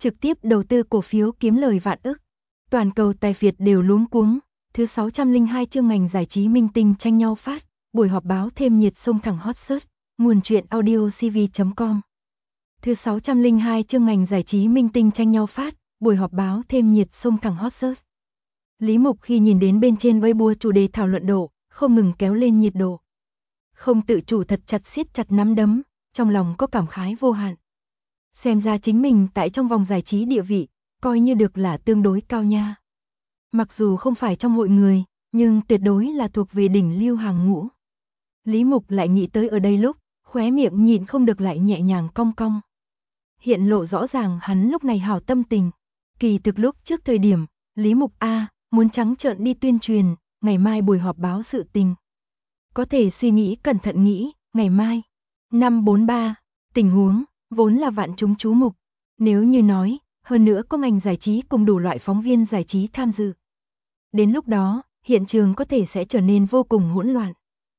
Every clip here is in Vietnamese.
trực tiếp đầu tư cổ phiếu kiếm lời vạn ức. Toàn cầu tài phiệt đều luống cuống. Thứ 602 chương ngành giải trí minh tinh tranh nhau phát, buổi họp báo thêm nhiệt xông thẳng hot search, nguồn truyện audio cv.com. Thứ 602 chương ngành giải trí minh tinh tranh nhau phát, buổi họp báo thêm nhiệt xông thẳng hot search. Lý Mục khi nhìn đến bên trên Weibo chủ đề thảo luận độ, không ngừng kéo lên nhiệt độ. Không tự chủ thật chặt siết chặt nắm đấm, trong lòng có cảm khái vô hạn. Xem ra chính mình tại trong vòng giải trí địa vị, coi như được là tương đối cao nha. Mặc dù không phải trong hội người, nhưng tuyệt đối là thuộc về đỉnh lưu hàng ngũ. Lý Mục lại nghĩ tới ở đây lúc, khóe miệng nhịn không được lại nhẹ nhàng cong cong. Hiện lộ rõ ràng hắn lúc này hảo tâm tình. Kỳ thực lúc trước thời điểm, Lý Mục muốn trắng trợn đi tuyên truyền, ngày mai buổi họp báo sự tình. Có thể suy nghĩ cẩn thận nghĩ, ngày mai, 543, tình huống, vốn là vạn chúng chú mục. Nếu như nói, hơn nữa có ngành giải trí cùng đủ loại phóng viên giải trí tham dự. Đến lúc đó, hiện trường có thể sẽ trở nên vô cùng hỗn loạn.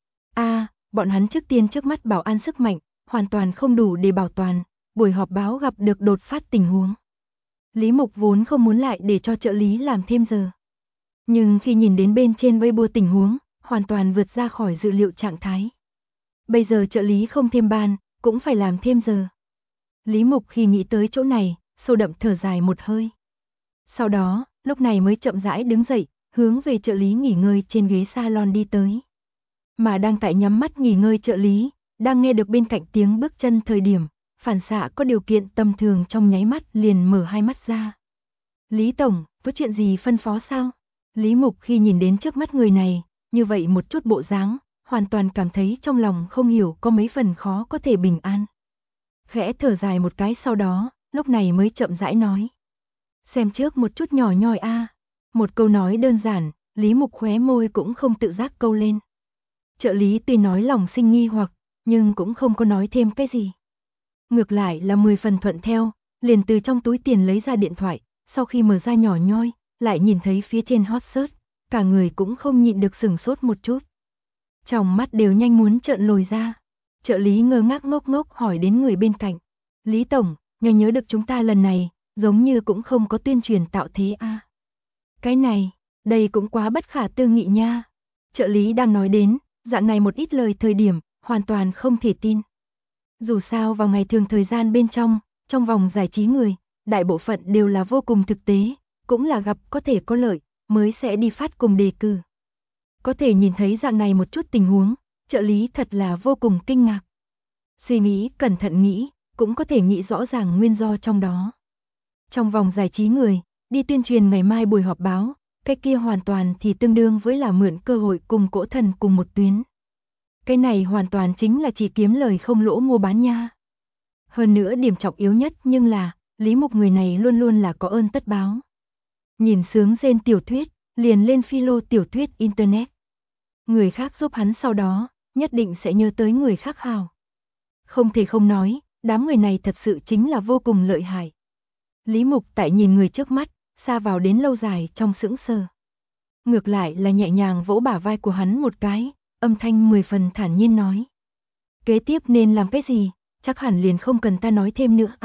Bọn hắn trước mắt bảo an sức mạnh, hoàn toàn không đủ để bảo toàn, buổi họp báo gặp được đột phát tình huống. Lý Mục vốn không muốn lại để cho trợ lý làm thêm giờ. Nhưng khi nhìn đến bên trên Weibo tình huống, hoàn toàn vượt ra khỏi dự liệu trạng thái. Bây giờ trợ lý không thêm ban, cũng phải làm thêm giờ. Lý Mục khi nghĩ tới chỗ này, sâu đậm thở dài một hơi. Sau đó, lúc này mới chậm rãi đứng dậy, hướng về trợ lý nghỉ ngơi trên ghế salon đi tới. Mà đang tại nhắm mắt nghỉ ngơi trợ lý, đang nghe được bên cạnh tiếng bước chân thời điểm, phản xạ có điều kiện tầm thường trong nháy mắt liền mở hai mắt ra. Lý Tổng, có chuyện gì phân phó sao? Lý Mục khi nhìn đến trước mắt người này, như vậy một chút bộ dáng, hoàn toàn cảm thấy trong lòng không hiểu có mấy phần khó có thể bình an. Khẽ thở dài một cái sau đó, lúc này mới chậm rãi nói. Xem trước một chút nhỏ nhoi Một câu nói đơn giản, Lý Mục khóe môi cũng không tự giác câu lên. Trợ lý tuy nói lòng sinh nghi hoặc, nhưng cũng không có nói thêm cái gì. Ngược lại là 10 phần thuận theo, liền từ trong túi tiền lấy ra điện thoại, sau khi mở ra nhỏ nhoi, lại nhìn thấy phía trên hot search, cả người cũng không nhịn được sửng sốt một chút. Trong mắt đều nhanh muốn trợn lồi ra. Trợ lý ngơ ngác ngốc ngốc hỏi đến người bên cạnh. Lý Tổng, nhớ được chúng ta lần này, giống như cũng không có tuyên truyền tạo thế Cái này, đây cũng quá bất khả tư nghị nha. Trợ lý đang nói đến, dạng này một ít lời thời điểm, hoàn toàn không thể tin. Dù sao vào ngày thường thời gian bên trong vòng giải trí người, đại bộ phận đều là vô cùng thực tế, cũng là gặp có thể có lợi, mới sẽ đi phát cùng đề cử. Có thể nhìn thấy dạng này một chút tình huống, trợ lý thật là vô cùng kinh ngạc. Suy nghĩ, cẩn thận nghĩ, cũng có thể nghĩ rõ ràng nguyên do trong đó. Trong vòng giải trí người, đi tuyên truyền ngày mai buổi họp báo, cái kia hoàn toàn thì tương đương với là mượn cơ hội cùng cỗ thần cùng một tuyến. Cái này hoàn toàn chính là chỉ kiếm lời không lỗ mua bán nha. Hơn nữa điểm trọng yếu nhất nhưng là, Lý Mục người này luôn luôn là có ơn tất báo. Nhìn sướng rên tiểu thuyết, liền lên philo tiểu thuyết internet. Người khác giúp hắn sau đó, nhất định sẽ nhớ tới người khác hào. Không thể không nói, đám người này thật sự chính là vô cùng lợi hại. Lý Mục tại nhìn người trước mắt, xa vào đến lâu dài trong sững sờ. Ngược lại là nhẹ nhàng vỗ bả vai của hắn một cái, âm thanh 10 phần thản nhiên nói. Kế tiếp nên làm cái gì, chắc hẳn liền không cần ta nói thêm nữa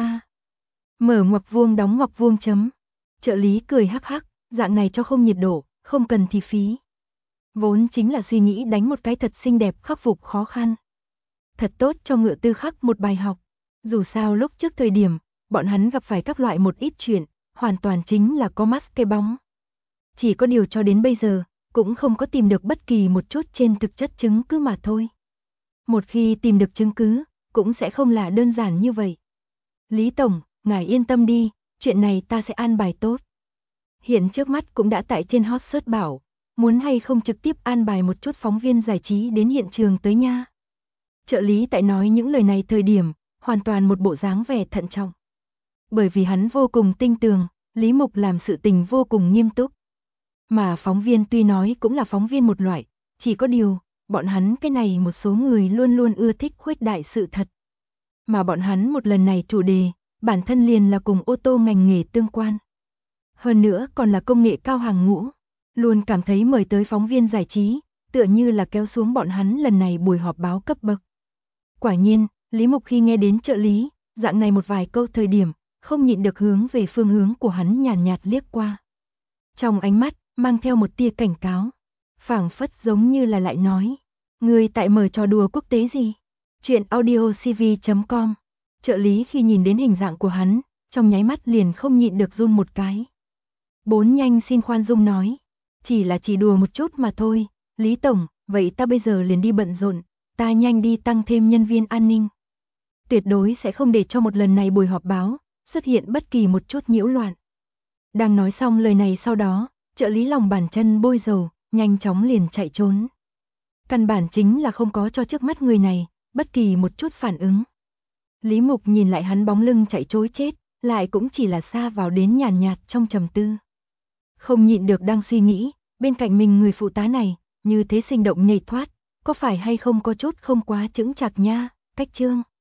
Mở ngoặc vuông đóng ngoặc vuông chấm. Trợ lý cười hắc hắc, dạng này cho không nhiệt độ, không cần thì phí. Vốn chính là suy nghĩ đánh một cái thật xinh đẹp khắc phục khó khăn. Thật tốt cho Ngựa Tư khắc một bài học. Dù sao lúc trước thời điểm, bọn hắn gặp phải các loại một ít chuyện, hoàn toàn chính là có mắt cái bóng. Chỉ có điều cho đến bây giờ, cũng không có tìm được bất kỳ một chút trên thực chất chứng cứ mà thôi. Một khi tìm được chứng cứ, cũng sẽ không là đơn giản như vậy. Lý Tổng, ngài yên tâm đi, chuyện này ta sẽ an bài tốt. Hiện trước mắt cũng đã tại trên hot search bảo, muốn hay không trực tiếp an bài một chút phóng viên giải trí đến hiện trường tới nha. Trợ lý tại nói những lời này thời điểm, hoàn toàn một bộ dáng vẻ thận trọng. Bởi vì hắn vô cùng tinh tường, Lý Mục làm sự tình vô cùng nghiêm túc. Mà phóng viên tuy nói cũng là phóng viên một loại, chỉ có điều, bọn hắn cái này một số người luôn luôn ưa thích khuếch đại sự thật. Mà bọn hắn một lần này chủ đề, bản thân liền là cùng ô tô ngành nghề tương quan. Hơn nữa còn là công nghệ cao hàng ngũ, luôn cảm thấy mời tới phóng viên giải trí, tựa như là kéo xuống bọn hắn lần này buổi họp báo cấp bậc. Quả nhiên, Lý Mục khi nghe đến trợ lý, dạng này một vài câu thời điểm, không nhịn được hướng về phương hướng của hắn nhàn nhạt liếc qua. Trong ánh mắt, mang theo một tia cảnh cáo, phảng phất giống như là lại nói, ngươi tại mở trò đùa quốc tế gì? Chuyện audiocv.com. Trợ lý khi nhìn đến hình dạng của hắn, trong nháy mắt liền không nhịn được run một cái. Bốn nhanh xin khoan dung nói, chỉ đùa một chút mà thôi, Lý Tổng, vậy ta bây giờ liền đi bận rộn, ta nhanh đi tăng thêm nhân viên an ninh. Tuyệt đối sẽ không để cho một lần này buổi họp báo xuất hiện bất kỳ một chút nhiễu loạn. Đang nói xong lời này sau đó, trợ lý lòng bàn chân bôi dầu, nhanh chóng liền chạy trốn. Căn bản chính là không có cho trước mắt người này bất kỳ một chút phản ứng. Lý Mục nhìn lại hắn bóng lưng chạy trối chết, lại cũng chỉ là sa vào đến nhàn nhạt trong trầm tư. Không nhịn được đang suy nghĩ, bên cạnh mình người phụ tá này, như thế sinh động nhảy thoát, có phải hay không có chút không quá chững chạc nha, Cách Trương.